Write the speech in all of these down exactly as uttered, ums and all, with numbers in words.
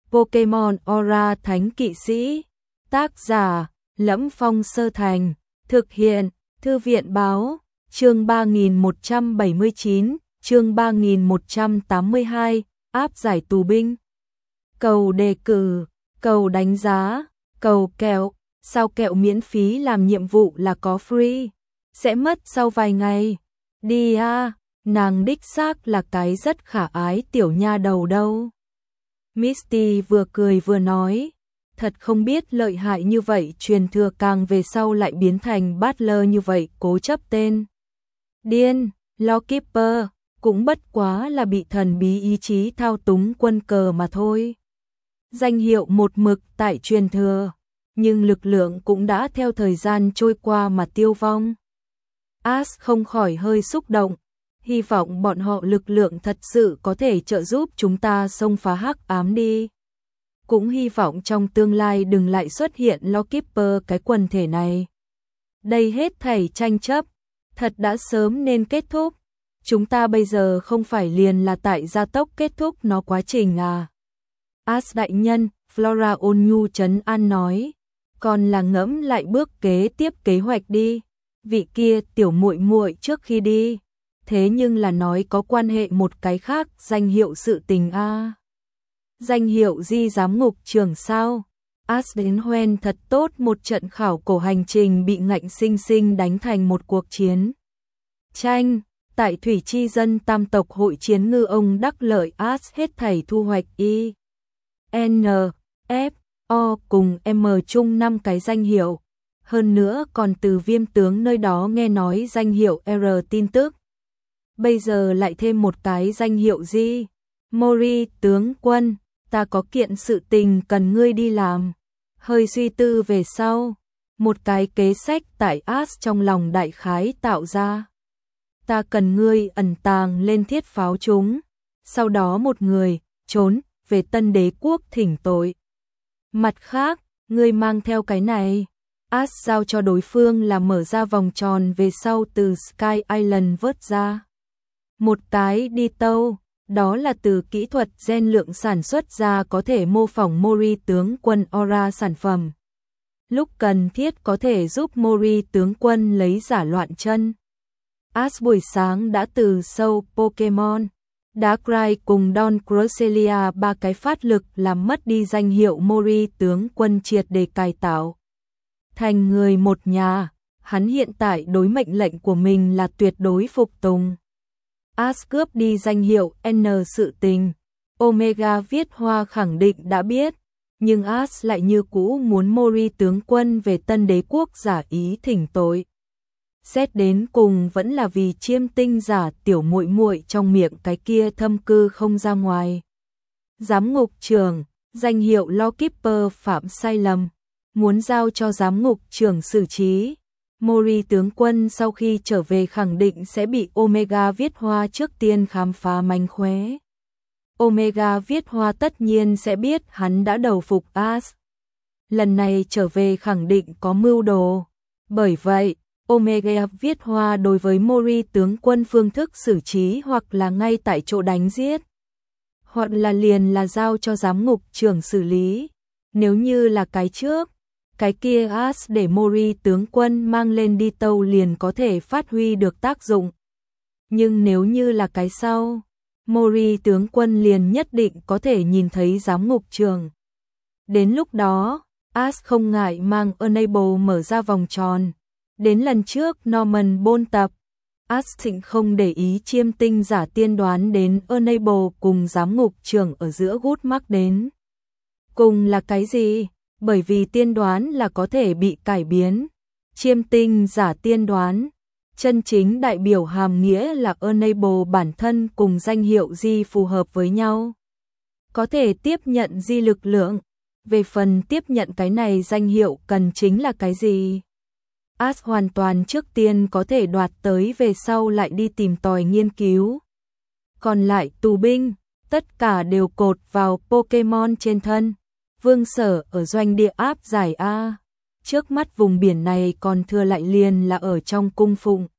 Pokemon Aura Thánh Kỵ Sĩ. Tác giả Lẫm Phong Sơ Thành. Thực hiện Thư viện Báo. Chương ba nghìn một trăm bảy mươi chín, chương ba nghìn một trăm tám mươi hai, áp giải tù binh. Cầu đề cử, cầu đánh giá, cầu kẹo, sao kẹo miễn phí làm nhiệm vụ là có free, sẽ mất sau vài ngày. Đi à, nàng đích xác là cái rất khả ái tiểu nha đầu đâu. Misty vừa cười vừa nói, thật không biết lợi hại như vậy truyền thừa càng về sau lại biến thành Butler như vậy cố chấp tên. Điên, Lawkeeper, cũng bất quá là bị thần bí ý chí thao túng quân cờ mà thôi. Danh hiệu một mực tại truyền thừa, nhưng lực lượng cũng đã theo thời gian trôi qua mà tiêu vong. Ash không khỏi hơi xúc động, hy vọng bọn họ lực lượng thật sự có thể trợ giúp chúng ta xông phá hắc ám đi. Cũng hy vọng trong tương lai đừng lại xuất hiện Lawkeeper cái quần thể này. Đây hết thảy tranh chấp, thật đã sớm nên kết thúc. Chúng ta bây giờ không phải liền là tại gia tốc kết thúc nó quá trình à. Ash đại nhân, Flora ôn nhu trấn an nói, còn là ngẫm lại bước kế tiếp kế hoạch đi. Vị kia tiểu muội muội trước khi đi, thế nhưng là nói có quan hệ một cái khác danh hiệu sự tình a. À. Danh hiệu di giám ngục trưởng sao? Ash đến hoen thật tốt một trận khảo cổ hành trình bị ngạnh sinh sinh đánh thành một cuộc chiến tranh. Tại Thủy Chi Dân Tam tộc hội chiến ngư ông đắc lợi Ash hết thảy thu hoạch Y, N, F, O cùng M chung năm cái danh hiệu. Hơn nữa còn từ Viêm tướng nơi đó nghe nói danh hiệu R tin tức. Bây giờ lại thêm một cái danh hiệu gì? Mori tướng quân, ta có kiện sự tình cần ngươi đi làm. Hơi suy tư về sau, một cái kế sách tại Ash trong lòng đại khái tạo ra. Ta cần ngươi ẩn tàng lên thiết pháo chúng, sau đó một người trốn về Tân Đế quốc thỉnh tội. Mặt khác, ngươi mang theo cái này. Ash giao cho đối phương là mở ra vòng tròn về sau từ Sky Island vớt ra. Một cái đi tâu, đó là từ kỹ thuật gen lượng sản xuất ra có thể mô phỏng Mori tướng quân Aura sản phẩm. Lúc cần thiết có thể giúp Mori tướng quân lấy giả loạn chân. Ash buổi sáng đã từ sâu Pokemon, Darkrai cùng Don Cresselia ba cái phát lực làm mất đi danh hiệu Mori tướng quân triệt để cải tạo. Thành người một nhà, hắn hiện tại đối mệnh lệnh của mình là tuyệt đối phục tùng. Ash cướp đi danh hiệu N sự tình, Omega viết hoa khẳng định đã biết, nhưng Ash lại như cũ muốn Mori tướng quân về Tân Đế quốc giả ý thỉnh tội. Xét đến cùng vẫn là vì chiêm tinh giả tiểu muội muội trong miệng cái kia thâm cư không ra ngoài. Giám ngục trưởng, danh hiệu Lawkeeper phạm sai lầm, muốn giao cho giám ngục trưởng xử trí. Mori tướng quân sau khi trở về khẳng định sẽ bị Omega viết hoa trước tiên khám phá mánh khóe. Omega viết hoa tất nhiên sẽ biết hắn đã đầu phục Ash. Lần này trở về khẳng định có mưu đồ. Bởi vậy, Omega viết hoa đối với Mori tướng quân phương thức xử trí hoặc là ngay tại chỗ đánh giết, hoặc là liền là giao cho giám ngục trưởng xử lý. Nếu như là cái trước, cái kia Ash để Mori tướng quân mang lên đi tâu liền có thể phát huy được tác dụng. Nhưng nếu như là cái sau, Mori tướng quân liền nhất định có thể nhìn thấy giám ngục trưởng. Đến lúc đó, Ash không ngại mang Enable mở ra vòng tròn. Đến lần trước Norman bôn tập, Ash thịnh không để ý chiêm tinh giả tiên đoán đến Enable cùng giám ngục trưởng ở giữa gút mắc đến. Cùng là cái gì? Bởi vì tiên đoán là có thể bị cải biến. Chiêm tinh giả tiên đoán, chân chính đại biểu hàm nghĩa là Enable bản thân cùng danh hiệu di phù hợp với nhau. Có thể tiếp nhận di lực lượng. Về phần tiếp nhận cái này danh hiệu cần chính là cái gì? Ash hoàn toàn trước tiên có thể đoạt tới về sau lại đi tìm tòi nghiên cứu. Còn lại tù binh, tất cả đều cột vào Pokemon trên thân. Vương sở ở doanh địa áp giải A. Trước mắt vùng biển này còn thừa lại liền là ở trong cung phụng.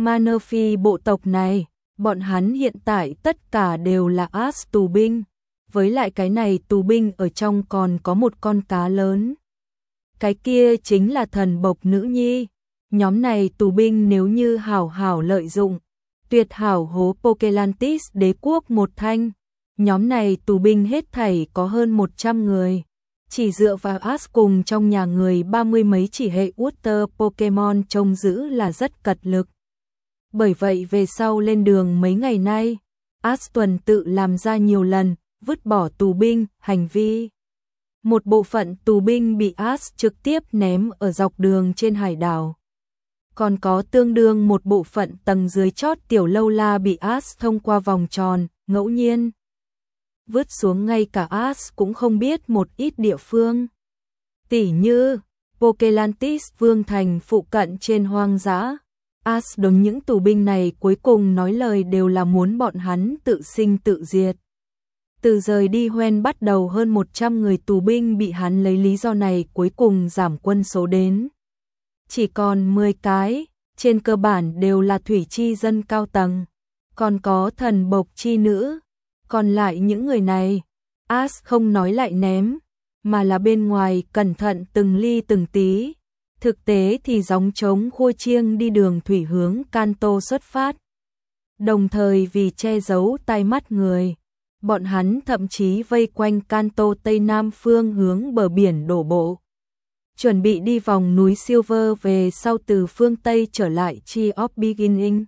Manaphy bộ tộc này, bọn hắn hiện tại tất cả đều là Ash tù binh. với lại cái này tù binh ở trong còn có một con cá lớn. Cái kia chính là thần bộc nữ nhi. Nhóm này tù binh nếu như hảo hảo lợi dụng, tuyệt hảo hố Pokelantis đế quốc một thanh. Nhóm này tù binh hết thảy có hơn một trăm người. Chỉ dựa vào Ash cùng trong nhà người ba mươi mấy chỉ hệ Water Pokemon trông giữ là rất cật lực. Bởi vậy về sau lên đường mấy ngày nay, Ash tuần tự làm ra nhiều lần, vứt bỏ tù binh, hành vi. Một bộ phận tù binh bị Ash trực tiếp ném ở dọc đường trên hải đảo. Còn có tương đương một bộ phận tầng dưới chót tiểu lâu la bị Ash thông qua vòng tròn, ngẫu nhiên vứt xuống ngay cả Ash cũng không biết một ít địa phương. Tỉ như Pokelantis Vương thành phụ cận trên hoang dã. Ash đối những tù binh này cuối cùng nói lời đều là muốn bọn hắn tự sinh tự diệt. Từ rời đi Hoenn bắt đầu hơn một trăm người tù binh bị hắn lấy lý do này cuối cùng giảm quân số đến chỉ còn mười cái, trên cơ bản đều là thủy chi dân cao tầng, còn có thần bộc chi nữ. Còn lại những người này, Ash không nói lại ném, mà là bên ngoài cẩn thận từng ly từng tí. Thực tế thì gióng trống khua chiêng đi đường thủy hướng Kanto xuất phát. Đồng thời vì che giấu tai mắt người, bọn hắn thậm chí vây quanh Kanto tây nam phương hướng bờ biển đổ bộ. Chuẩn bị đi vòng núi Silver về sau từ phương Tây trở lại Tree of Beginning.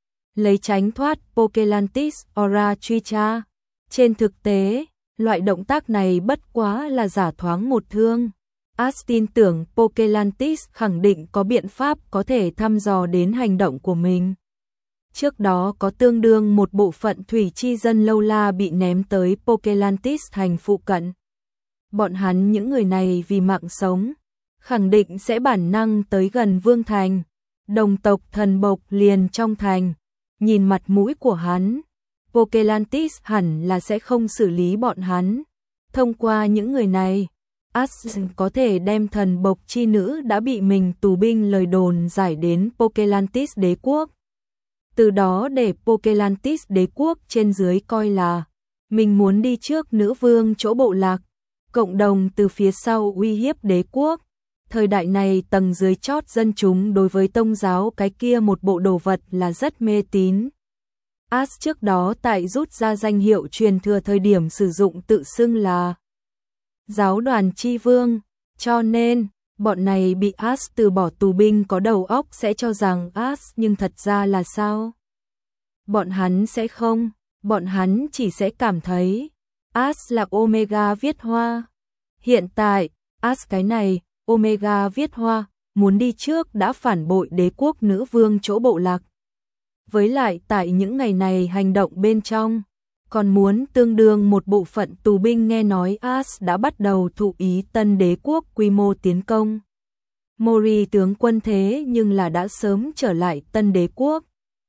Lấy tránh thoát Pokelantis Aura truy tra. Trên thực tế, loại động tác này bất quá là giả thoáng một thương. Ash tin tưởng Pokelantis khẳng định có biện pháp có thể thăm dò đến hành động của mình. Trước đó có tương đương một bộ phận thủy chi dân lâu la bị ném tới Pokelantis thành phụ cận. Bọn hắn những người này vì mạng sống, khẳng định sẽ bản năng tới gần Vương thành. Đồng tộc thần bộc liền trong thành, nhìn mặt mũi của hắn, Pokelantis hẳn là sẽ không xử lý bọn hắn. Thông qua những người này, Ash có thể đem thần bộc chi nữ đã bị mình tù binh lời đồn giải đến Pokelantis đế quốc. Từ đó để Pokelantis đế quốc trên dưới coi là mình muốn đi trước nữ vương chỗ bộ lạc, cộng đồng từ phía sau uy hiếp đế quốc. Thời đại này tầng dưới chót dân chúng đối với tông giáo cái kia một bộ đồ vật là rất mê tín. Ash trước đó tại rút ra danh hiệu truyền thừa thời điểm sử dụng tự xưng là giáo đoàn chi vương, cho nên bọn này bị Ash từ bỏ tù binh có đầu óc sẽ cho rằng Ash, nhưng thật ra là sao? Bọn hắn sẽ không, bọn hắn chỉ sẽ cảm thấy Ash là Omega viết hoa. Hiện tại, Ash cái này, Omega viết hoa, muốn đi trước đã phản bội đế quốc nữ vương chỗ bộ lạc. Với lại tại những ngày này hành động bên trong, còn muốn tương đương một bộ phận tù binh nghe nói Ash đã bắt đầu thụ ý tân đế quốc quy mô tiến công. Mori tướng quân thế nhưng là đã sớm trở lại tân đế quốc.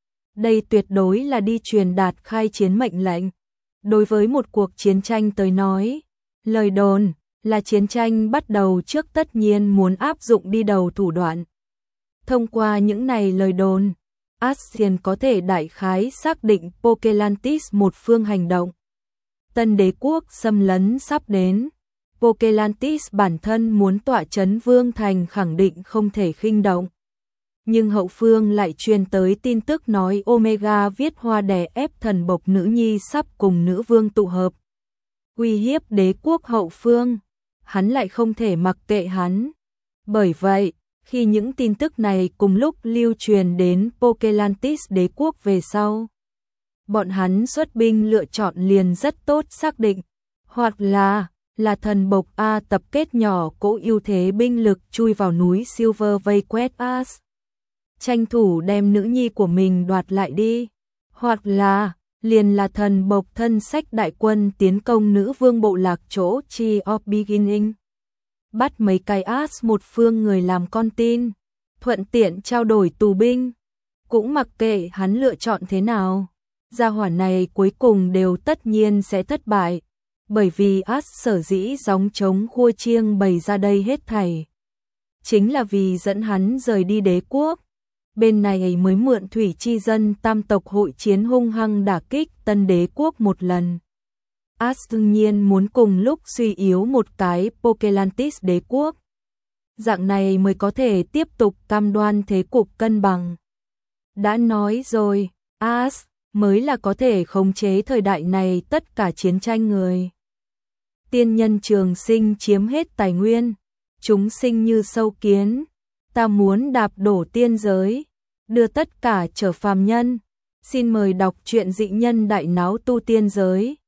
Đây tuyệt đối là đi truyền đạt khai chiến mệnh lệnh. Đối với một cuộc chiến tranh tới nói, lời đồn là chiến tranh bắt đầu trước tất nhiên muốn áp dụng đi đầu thủ đoạn. Thông qua những này lời đồn, Ascian có thể đại khái xác định Pokelantis một phương hành động. Tân đế quốc xâm lấn sắp đến. Pokelantis bản thân muốn tọa chấn Vương thành khẳng định không thể khinh động. Nhưng hậu phương lại truyền tới tin tức nói Omega viết hoa đè ép thần bộc nữ nhi sắp cùng nữ vương tụ hợp. Uy hiếp đế quốc hậu phương, hắn lại không thể mặc kệ hắn. Bởi vậy, khi những tin tức này cùng lúc lưu truyền đến Pokelantis đế quốc về sau, bọn hắn xuất binh lựa chọn liền rất tốt xác định, hoặc là là thần bộc A tập kết nhỏ cỗ ưu thế binh lực chui vào núi Silver vây quét Ash, tranh thủ đem nữ nhi của mình đoạt lại đi, hoặc là liền là thần bộc thân sách đại quân tiến công nữ vương bộ lạc chỗ Tree of Beginning, bắt mấy cái Ash một phương người làm con tin, thuận tiện trao đổi tù binh. Cũng mặc kệ hắn lựa chọn thế nào, gia hỏa này cuối cùng đều tất nhiên sẽ thất bại, bởi vì Ash sở dĩ gióng trống khua chiêng bày ra đây hết thảy, chính là vì dẫn hắn rời đi đế quốc. Bên này mới mượn thủy chi dân tam tộc hội chiến hung hăng đả kích tân đế quốc một lần. As đương nhiên muốn cùng lúc suy yếu một cái Pokelantis đế quốc. Dạng này mới có thể tiếp tục cam đoan thế cục cân bằng. Đã nói rồi, As mới là có thể khống chế thời đại này tất cả chiến tranh người. Tiên nhân trường sinh chiếm hết tài nguyên, chúng sinh như sâu kiến, ta muốn đạp đổ tiên giới, đưa tất cả trở phàm nhân. Xin mời đọc truyện Dị Nhân Đại Náo Tu Tiên Giới.